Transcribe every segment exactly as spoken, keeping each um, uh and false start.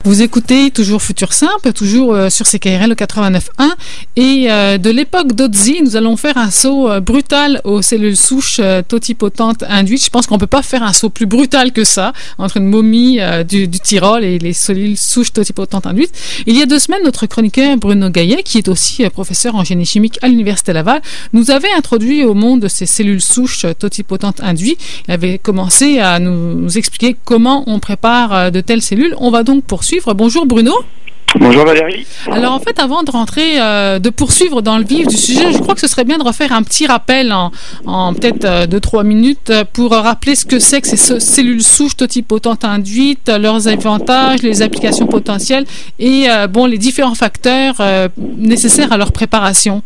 Vous écoutez toujours Futur Simple, toujours euh, sur C K R L quatre-vingt-neuf point un. Et euh, de l'époque d'Otzi, nous allons faire un saut euh, brutal aux cellules souches euh, totipotentes induites. Je pense qu'on ne peut pas faire un saut plus brutal que ça, entre une momie euh, du, du Tyrol et les cellules souches totipotentes induites. Il y a deux semaines, notre chroniqueur Bruno Gaillet, qui est aussi euh, professeur en génie chimique à l'Université Laval, nous avait introduit au monde de ces cellules souches euh, totipotentes induites. Il avait commencé à nous, nous expliquer comment on prépare euh, de telles cellules. On va donc poursuivre. Bonjour Bruno. Bonjour Valérie. Alors en fait, avant de rentrer, euh, de poursuivre dans le vif du sujet, je crois que ce serait bien de refaire un petit rappel en, en peut-être euh, deux trois minutes pour rappeler ce que c'est que ces cellules souches totipotentes induites, leurs avantages, les applications potentielles et euh, bon les différents facteurs euh, nécessaires à leur préparation.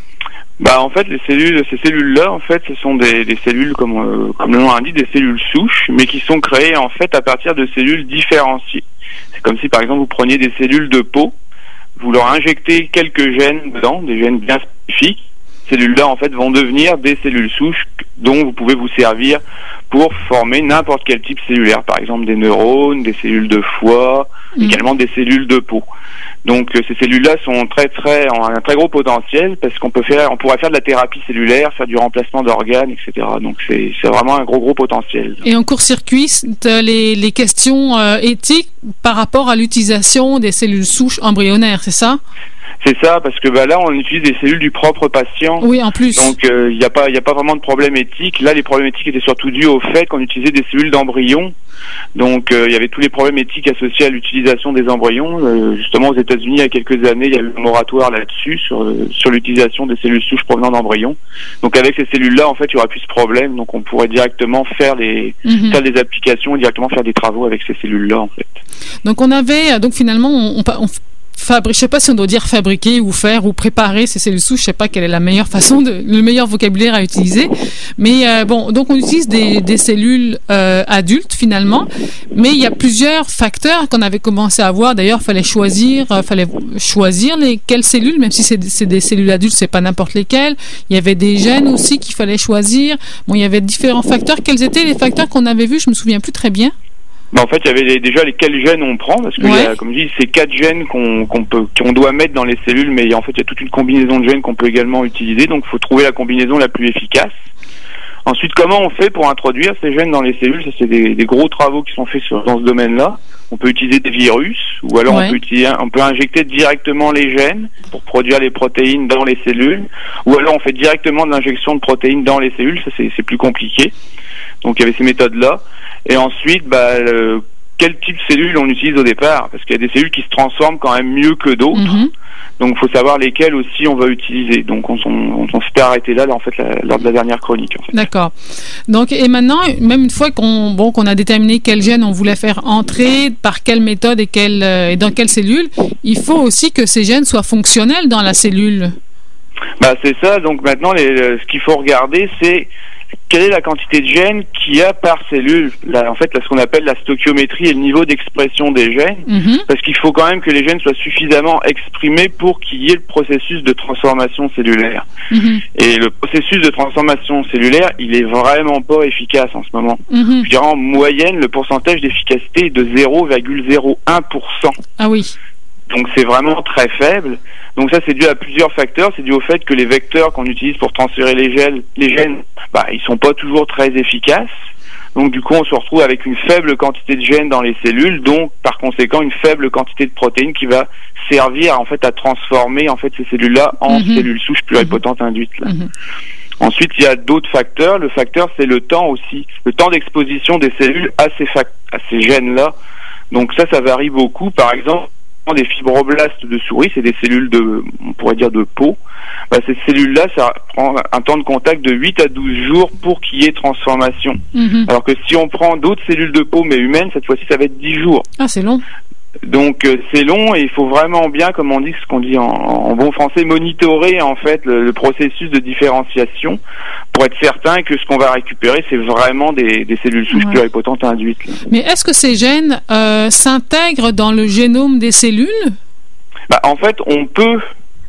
Bah en fait les cellules, ces cellules-là en fait ce sont des, des cellules comme euh, comme le nom l'indique, des cellules souches, mais qui sont créées en fait à partir de cellules différenciées. C'est comme si par exemple vous preniez des cellules de peau, vous leur injectez quelques gènes dedans, des gènes bien spécifiques. Ces cellules-là en fait vont devenir des cellules souches dont vous pouvez vous servir pour former n'importe quel type cellulaire, par exemple des neurones, des cellules de foie, mmh. également des cellules de peau. Donc euh, ces cellules-là sont très très ont un très gros potentiel parce qu'on peut faire, on pourrait faire de la thérapie cellulaire, faire du remplacement d'organes, et cetera. Donc c'est c'est vraiment un gros gros potentiel. Et on court-circuite les les questions euh, éthiques par rapport à l'utilisation des cellules souches embryonnaires, c'est ça? C'est ça, parce que bah, là, on utilise des cellules du propre patient. Oui, en plus. Donc, il euh, n'y a pas, il y a pas vraiment de problème éthique. Là, les problèmes éthiques étaient surtout dus au fait qu'on utilisait des cellules d'embryons. Donc, il euh, y avait tous les problèmes éthiques associés à l'utilisation des embryons. Euh, justement, aux États-Unis, il y a quelques années, il y a eu un moratoire là-dessus sur euh, sur l'utilisation des cellules souches provenant d'embryons. Donc, avec ces cellules-là, en fait, il y aura plus de problème. Donc, on pourrait directement faire les mm-hmm. faire des applications et directement faire des travaux avec ces cellules-là, en fait. Donc, on avait donc finalement on, on, on Fabri- je sais pas si on doit dire fabriquer ou faire ou préparer ces cellules souches, je sais pas quelle est la meilleure façon, de, le meilleur vocabulaire à utiliser. Mais euh, bon, donc on utilise des, des cellules euh, adultes finalement, mais il y a plusieurs facteurs qu'on avait commencé à voir. D'ailleurs, fallait choisir, euh, fallait choisir les quelles cellules, même si c'est, c'est des cellules adultes, c'est pas n'importe lesquelles. Il y avait des gènes aussi qu'il fallait choisir. Bon, il y avait différents facteurs. Quels étaient les facteurs qu'on avait vus? Je me souviens plus très bien. Ben en fait, il y avait les, déjà les quels gènes on prend, parce que ouais. y a, comme je dis, c'est quatre gènes qu'on, qu'on peut, qu'on doit mettre dans les cellules, mais en fait, il y a toute une combinaison de gènes qu'on peut également utiliser, donc il faut trouver la combinaison la plus efficace. Ensuite, comment on fait pour introduire ces gènes dans les cellules? Ça, c'est des, des gros travaux qui sont faits sur, dans ce domaine-là. On peut utiliser des virus, ou alors ouais. on peut utiliser, on peut injecter directement les gènes pour produire les protéines dans les cellules, ou alors on fait directement de l'injection de protéines dans les cellules. Ça, c'est, c'est plus compliqué. Donc, il y avait ces méthodes-là. Et ensuite, bah, euh, quel type de cellules on utilise au départ? Parce qu'il y a des cellules qui se transforment quand même mieux que d'autres. Mm-hmm. Donc, il faut savoir lesquelles aussi on va utiliser. Donc, on, on, on s'était arrêté là, là, en fait, la, lors de la dernière chronique. En fait. D'accord. Donc, et maintenant, même une fois qu'on, bon, qu'on a déterminé quel gène on voulait faire entrer, par quelle méthode et, quelle, euh, et dans quelle cellule, il faut aussi que ces gènes soient fonctionnels dans la cellule. Bah, c'est ça. Donc, maintenant, les, ce qu'il faut regarder, c'est quelle est la quantité de gènes qu'il y a par cellule. Là, en fait, là, ce qu'on appelle la stoichiométrie et le niveau d'expression des gènes, mm-hmm. parce qu'il faut quand même que les gènes soient suffisamment exprimés pour qu'il y ait le processus de transformation cellulaire. Mm-hmm. Et le processus de transformation cellulaire, il est vraiment pas efficace en ce moment. Mm-hmm. Je dirais en moyenne, le pourcentage d'efficacité est de zéro virgule zéro un pour cent. Ah oui. Donc c'est vraiment très faible. Donc ça c'est dû à plusieurs facteurs. C'est dû au fait que les vecteurs qu'on utilise pour transférer les gènes, les gènes, bah ils sont pas toujours très efficaces. Donc du coup on se retrouve avec une faible quantité de gènes dans les cellules, donc par conséquent une faible quantité de protéines qui va servir en fait à transformer en fait ces cellules-là en mm-hmm. cellules souches pluripotentes induites. Là. Mm-hmm. Ensuite, il y a d'autres facteurs. Le facteur, c'est le temps aussi, le temps d'exposition des cellules à ces fac- à ces gènes-là. Donc ça, ça varie beaucoup. Par exemple, des fibroblastes de souris, c'est des cellules de, on pourrait dire de peau. Bah, ces cellules-là, ça prend un temps de contact de huit à douze jours pour qu'il y ait transformation. Mm-hmm. Alors que si on prend d'autres cellules de peau, mais humaines, cette fois-ci, ça va être dix jours. Ah, c'est long. Donc euh, c'est long et il faut vraiment bien, comme on dit, ce qu'on dit en, en bon français, monitorer en fait le, le processus de différenciation pour être certain que ce qu'on va récupérer, c'est vraiment des, des cellules souches ouais. pluripotentes induites. Là. Mais est-ce que ces gènes euh, s'intègrent dans le génome des cellules? Bah, en fait, on peut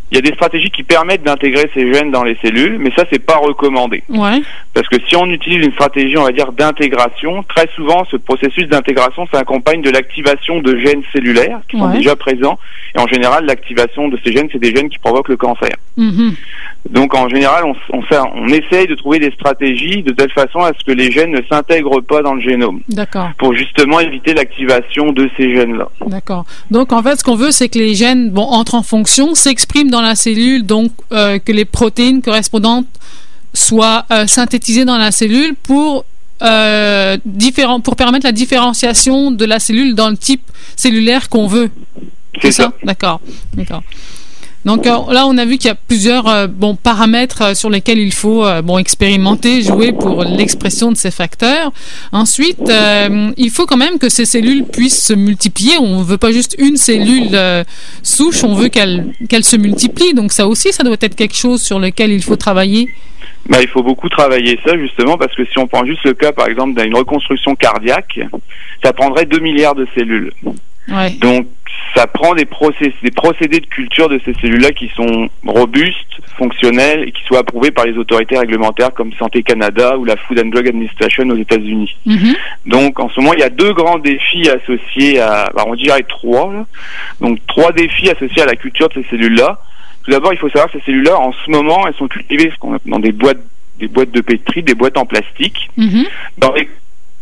il y a des stratégies qui permettent d'intégrer ces gènes dans les cellules, mais ça, c'est pas recommandé. Ouais. Parce que si on utilise une stratégie, on va dire, d'intégration, très souvent, ce processus d'intégration s'accompagne de l'activation de gènes cellulaires qui ouais. sont déjà présents. Et en général, l'activation de ces gènes, c'est des gènes qui provoquent le cancer. Mm-hmm. Donc, en général, on, on, fait, on essaye de trouver des stratégies de telle façon à ce que les gènes ne s'intègrent pas dans le génome. D'accord. Pour justement éviter l'activation de ces gènes-là. D'accord. Donc, en fait, ce qu'on veut, c'est que les gènes, bon, entrent en fonction, s'expriment dans la cellule, donc euh, que les protéines correspondantes soient euh, synthétisées dans la cellule pour euh, différent, pour permettre la différenciation de la cellule dans le type cellulaire qu'on veut. C'est, c'est ça. ça. D'accord. D'accord. Donc euh, là, on a vu qu'il y a plusieurs euh, bon, paramètres euh, sur lesquels il faut euh, bon, expérimenter, jouer pour l'expression de ces facteurs. Ensuite, euh, il faut quand même que ces cellules puissent se multiplier. On ne veut pas juste une cellule euh, souche, on veut qu'elle, qu'elle se multiplie. Donc ça aussi, ça doit être quelque chose sur lequel il faut travailler. Bah, il faut beaucoup travailler ça, justement, parce que si on prend juste le cas, par exemple, d'une reconstruction cardiaque, ça prendrait deux milliards de cellules. Ouais. Donc, ça prend des, procédés, des procédés de culture de ces cellules-là qui sont robustes, fonctionnels et qui soient approuvés par les autorités réglementaires comme Santé Canada ou la Food and Drug Administration aux États-Unis. Mm-hmm. Donc, en ce moment, il y a deux grands défis associés à, bah, on dirait trois, là. Donc, trois défis associés à la culture de ces cellules-là. Tout d'abord, il faut savoir que ces cellules-là, en ce moment, elles sont cultivées dans des boîtes, des boîtes de pétri, des boîtes en plastique, mm-hmm. dans les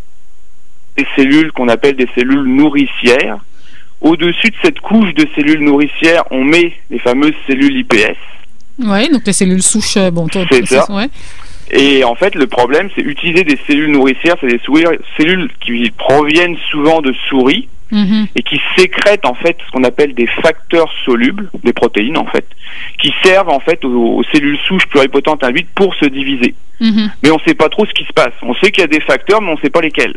des cellules qu'on appelle des cellules nourricières. Au-dessus de cette couche de cellules nourricières, on met les fameuses cellules I P S. Oui, donc les cellules souches, bon, toi, c'est ça. Ouais. Et en fait, le problème, c'est utiliser des cellules nourricières, c'est des souris, cellules qui proviennent souvent de souris mm-hmm. et qui sécrètent en fait ce qu'on appelle des facteurs solubles, des protéines en fait, qui servent en fait aux, aux cellules souches pluripotentes induites pour se diviser. Mm-hmm. Mais on ne sait pas trop ce qui se passe. On sait qu'il y a des facteurs, mais on ne sait pas lesquels.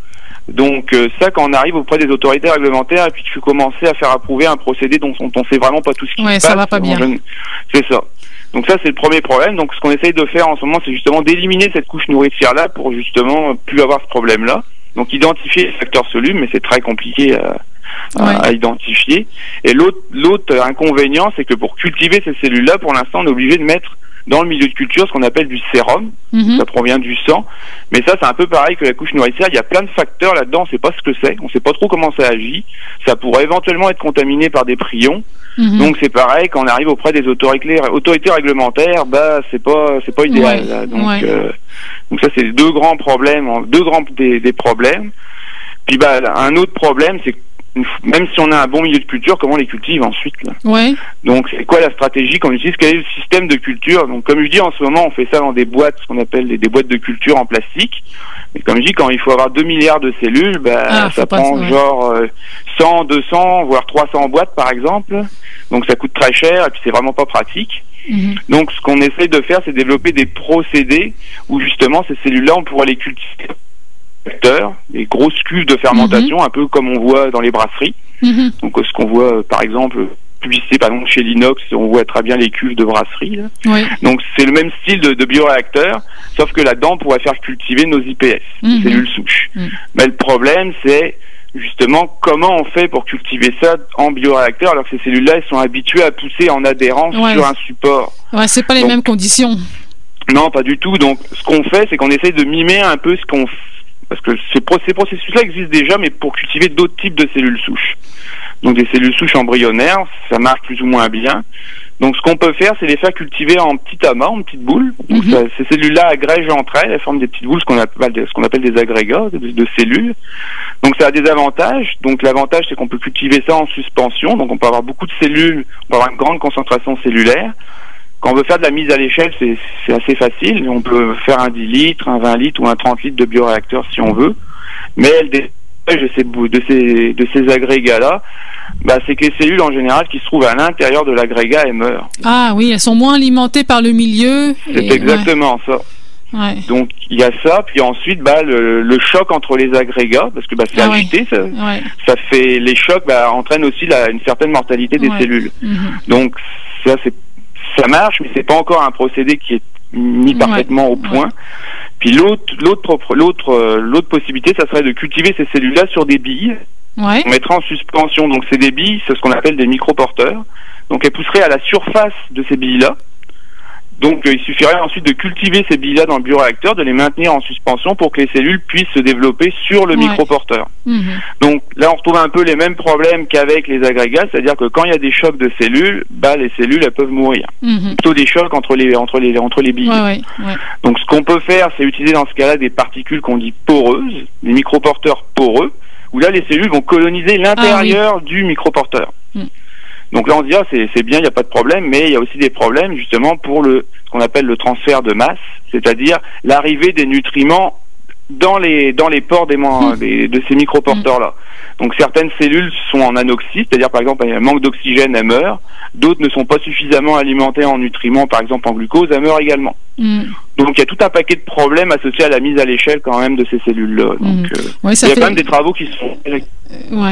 Donc euh, ça, quand on arrive auprès des autorités réglementaires et puis que tu commences à faire approuver un procédé dont on ne sait vraiment pas tout ce qui ouais, se passe. Ouais, ça va pas bien. Je... C'est ça. Donc ça, c'est le premier problème. Donc ce qu'on essaye de faire en ce moment, c'est justement d'éliminer cette couche nourricière-là pour justement plus avoir ce problème-là. Donc identifier les facteurs solubles, mais c'est très compliqué à, à, ouais. à identifier. Et l'autre, l'autre inconvénient, c'est que pour cultiver ces cellules-là, pour l'instant, on est obligé de mettre dans le milieu de culture ce qu'on appelle du sérum, mm-hmm. ça provient du sang, mais ça c'est un peu pareil que la couche nourricière, il y a plein de facteurs là-dedans, on ne sait pas ce que c'est, on ne sait pas trop comment ça agit, ça pourrait éventuellement être contaminé par des prions, mm-hmm. donc c'est pareil, quand on arrive auprès des autorités, autorités réglementaires, bah c'est pas c'est pas idéal, ouais. là. Donc, ouais. euh, donc ça c'est deux grands problèmes, deux grands des, des problèmes, puis bah un autre problème c'est que même si on a un bon milieu de culture, comment on les cultive ensuite là. Ouais. Donc c'est quoi la stratégie qu'on utilise? Quel est le système de culture? Donc comme je dis, en ce moment on fait ça dans des boîtes, ce qu'on appelle des, des boîtes de culture en plastique. Mais comme je dis, quand il faut avoir deux milliards de cellules, bah, ah, ça prend ça, ouais. genre euh, cent, deux cents, voire trois cents boîtes par exemple. Donc ça coûte très cher et puis c'est vraiment pas pratique. Mm-hmm. Donc ce qu'on essaie de faire, c'est développer des procédés où justement ces cellules-là, on pourra les cultiver. Des grosses cuves de fermentation, mm-hmm. un peu comme on voit dans les brasseries. Mm-hmm. Donc ce qu'on voit euh, par exemple publicité par exemple chez l'inox, on voit très bien les cuves de brasserie. Là. Oui. Donc c'est le même style de, de bioréacteur, sauf que là-dedans on pourrait faire cultiver nos I P S, mm-hmm. cellules souches. Mm-hmm. Mais le problème c'est justement comment on fait pour cultiver ça en bioréacteur alors que ces cellules-là elles sont habituées à pousser en adhérence ouais. sur un support. Ouais, c'est pas les Donc, mêmes conditions. Non, pas du tout. Donc ce qu'on fait, c'est qu'on essaie de mimer un peu ce qu'on fait. Parce que ces, ces processus-là existent déjà, mais pour cultiver d'autres types de cellules souches. Donc des cellules souches embryonnaires, ça marche plus ou moins bien. Donc ce qu'on peut faire, c'est les faire cultiver en petits amas, en petites boules. Donc mm-hmm. ça, ces cellules-là agrègent entre elles, elles forment des petites boules, ce qu'on appelle, ce qu'on appelle des agrégats de, de cellules. Donc ça a des avantages. Donc l'avantage, c'est qu'on peut cultiver ça en suspension. Donc on peut avoir beaucoup de cellules, on peut avoir une grande concentration cellulaire. Quand on veut faire de la mise à l'échelle, c'est, c'est assez facile. On peut faire un dix litres, un vingt litres ou un trente litres de bioréacteur si on veut. Mais le désavantage de ces, de ces, de ces agrégats-là, bah, c'est que les cellules en général qui se trouvent à l'intérieur de l'agrégat, elles meurent. Ah oui, elles sont moins alimentées par le milieu. C'est et... exactement ouais. ça. Ouais. Donc il y a ça, puis ensuite bah, le, le choc entre les agrégats, parce que bah, c'est ah agité, ouais. Ça, ouais. ça fait les chocs bah, entraînent aussi la, une certaine mortalité des ouais. cellules. Mm-hmm. Donc ça c'est ça marche, mais c'est pas encore un procédé qui est mis parfaitement ouais, au point. Ouais. Puis l'autre, l'autre, l'autre, l'autre possibilité, ça serait de cultiver ces cellules-là sur des billes. Ouais. On mettrait en suspension. Donc c'est des billes, c'est ce qu'on appelle des microporteurs. Donc elles pousseraient à la surface de ces billes-là. Donc euh, il suffirait ensuite de cultiver ces billes-là dans le bioréacteur, de les maintenir en suspension pour que les cellules puissent se développer sur le Ouais. microporteur. Mhm. Donc là on retrouve un peu les mêmes problèmes qu'avec les agrégats, c'est-à-dire que quand il y a des chocs de cellules, bah les cellules elles peuvent mourir. Mhm. Plutôt des chocs entre les entre les entre les billes. Ouais, ouais, ouais. Donc ce qu'on peut faire, c'est utiliser dans ce cas-là des particules qu'on dit poreuses, des microporteurs poreux, où là les cellules vont coloniser l'intérieur ah, oui. du microporteur. Mm. Donc là on se dit ah, c'est c'est bien, il n'y a pas de problème, mais il y a aussi des problèmes justement pour le ce qu'on appelle le transfert de masse, c'est-à-dire l'arrivée des nutriments dans les dans les pores des, mmh. des de ces microporteurs là. Mmh. Donc certaines cellules sont en anoxie, c'est-à-dire par exemple il y a un manque d'oxygène, elles meurent. D'autres ne sont pas suffisamment alimentées en nutriments, par exemple en glucose, elles meurent également. Mmh. Donc il y a tout un paquet de problèmes associés à la mise à l'échelle quand même de ces cellules-là. Donc mmh. euh, ouais, ça il y a fait... quand même des travaux qui sont euh, ouais.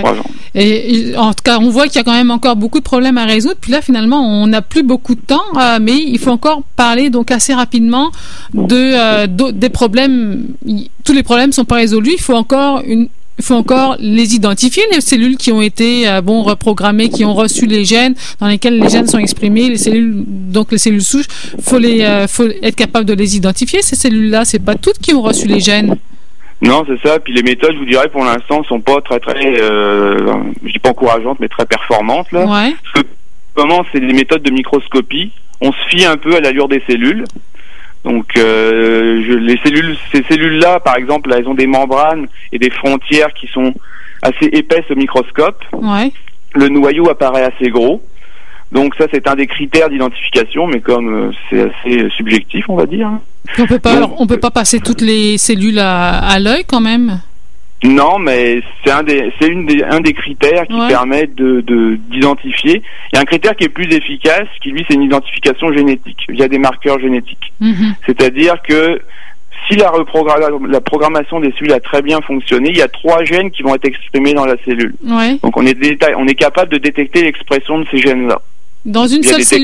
Et, et en tout cas, on voit qu'il y a quand même encore beaucoup de problèmes à résoudre. Puis là, finalement, on n'a plus beaucoup de temps, euh, mais il faut encore parler donc assez rapidement de, euh, de des problèmes. Tous les problèmes sont pas résolus. Il faut encore une Il faut encore les identifier, les cellules qui ont été euh, bon reprogrammées, qui ont reçu les gènes, dans lesquels les gènes sont exprimés, les cellules, donc les cellules souches. Faut les, euh, faut être capable de les identifier. Ces cellules-là, c'est pas toutes qui ont reçu les gènes. Non, c'est ça. Puis les méthodes, je vous dirais, pour l'instant, sont pas très très, euh, je dis pas encourageantes, mais très performantes là. Ouais. Parce que comment c'est des méthodes de microscopie. On se fie un peu à l'allure des cellules. Donc euh, je, les cellules, ces cellules-là, par exemple, elles ont des membranes et des frontières qui sont assez épaisses au microscope. Ouais. Le noyau apparaît assez gros. Donc ça, c'est un des critères d'identification, mais comme euh, c'est assez subjectif, on va dire. On peut pas, Donc, alors, on peut pas passer toutes les cellules à, à l'œil quand même. Non, mais c'est un des, c'est une des, un des critères qui ouais. permet de, de, d'identifier. Il y a un critère qui est plus efficace, qui lui, c'est une identification génétique, via des marqueurs génétiques. Mm-hmm. C'est-à-dire que si la, reprogramm- la programmation des cellules a très bien fonctionné, il y a trois gènes qui vont être exprimés dans la cellule. Ouais. Donc on est, déta- on est capable de détecter l'expression de ces gènes-là. Dans une seule cellule ?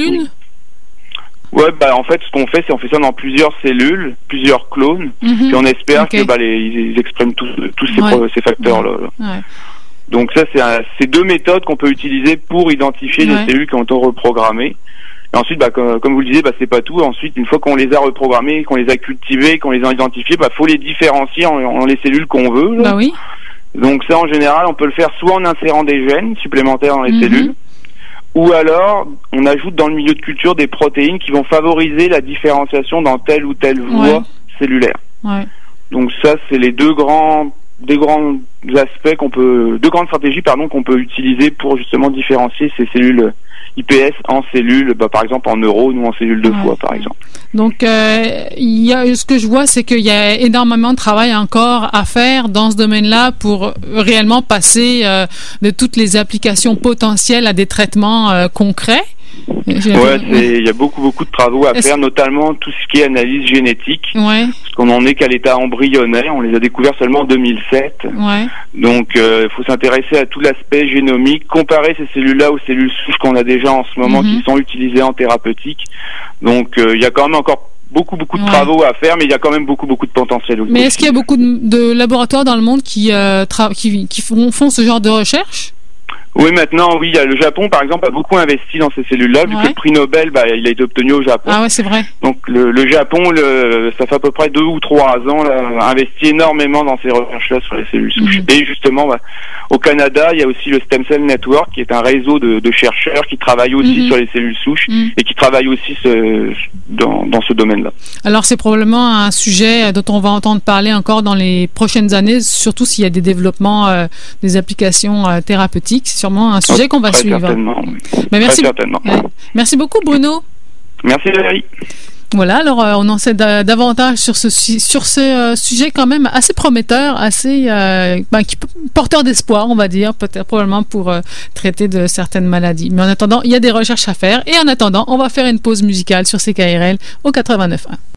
Ouais, bah en fait, ce qu'on fait, c'est on fait ça dans plusieurs cellules, plusieurs clones, mm-hmm. et on espère okay. que bah les, ils expriment tous, tous ces, ouais. pro- ces facteurs-là. Là. Ouais. Donc ça, c'est, un, c'est deux méthodes qu'on peut utiliser pour identifier ouais. les cellules qui ont été reprogrammées. Et ensuite, bah, comme, comme vous le disiez, bah, c'est pas tout. Ensuite, une fois qu'on les a reprogrammées, qu'on les a cultivées, qu'on les a identifiées, bah, faut les différencier en, en les cellules qu'on veut. Là. Bah oui. Donc ça, en général, on peut le faire soit en insérant des gènes supplémentaires dans les mm-hmm. cellules, ou alors on ajoute dans le milieu de culture des protéines qui vont favoriser la différenciation dans telle ou telle voie ouais. cellulaire. Ouais. Donc ça, c'est les deux grands, des grands aspects qu'on peut, deux grandes stratégies pardon qu'on peut utiliser pour justement différencier ces cellules I P S en cellules, bah, par exemple en neurones ou en cellules de foie, ouais. par exemple. Donc, euh, il y a, ce que je vois, c'est qu'il y a énormément de travail encore à faire dans ce domaine-là pour réellement passer euh, de toutes les applications potentielles à des traitements euh, concrets. Ouais, c'est, il y a beaucoup beaucoup de travaux à Est-ce... faire, notamment tout ce qui est analyse génétique. Ouais. Parce qu'on en est qu'à l'état embryonnaire, on les a découverts seulement en deux mille sept. Ouais. Donc, il euh, faut s'intéresser à tout l'aspect génomique, comparer ces cellules-là aux cellules souches qu'on a déjà en ce moment, mm-hmm. qui sont utilisées en thérapeutique. Donc, il euh, y a quand même encore beaucoup beaucoup de ouais. travaux à faire, mais il y a quand même beaucoup beaucoup de potentiel aussi. Mais est-ce qu'il y a beaucoup de, de laboratoires dans le monde qui euh, tra- qui, qui font, font ce genre de recherche? Oui, maintenant, oui, le Japon, par exemple, a beaucoup investi dans ces cellules-là, vu ouais. que le prix Nobel, bah, il a été obtenu au Japon. Ah ouais, c'est vrai. Donc, le, le Japon, le, ça fait à peu près deux ou trois ans, là, a investi énormément dans ces recherches-là sur les cellules souches. Mmh. Et justement, bah, au Canada, il y a aussi le Stem Cell Network, qui est un réseau de, de chercheurs qui travaillent aussi mmh. sur les cellules souches mmh. et qui travaillent aussi ce, dans, dans ce domaine-là. Alors, c'est probablement un sujet dont on va entendre parler encore dans les prochaines années, surtout s'il y a des développements, euh, des applications euh, thérapeutiques. C'est sûrement un sujet qu'on va Très suivre. Certainement, oui. Mais merci, Très certainement. Ouais. Merci beaucoup, Bruno. Merci, Valérie. Voilà, alors euh, on en sait da- davantage sur ce, sur ce euh, sujet quand même assez prometteur, assez euh, ben, qui, porteur d'espoir, on va dire, peut-être probablement pour euh, traiter de certaines maladies. Mais en attendant, il y a des recherches à faire. Et en attendant, on va faire une pause musicale sur C K R L au quatre-vingt-neuf point un.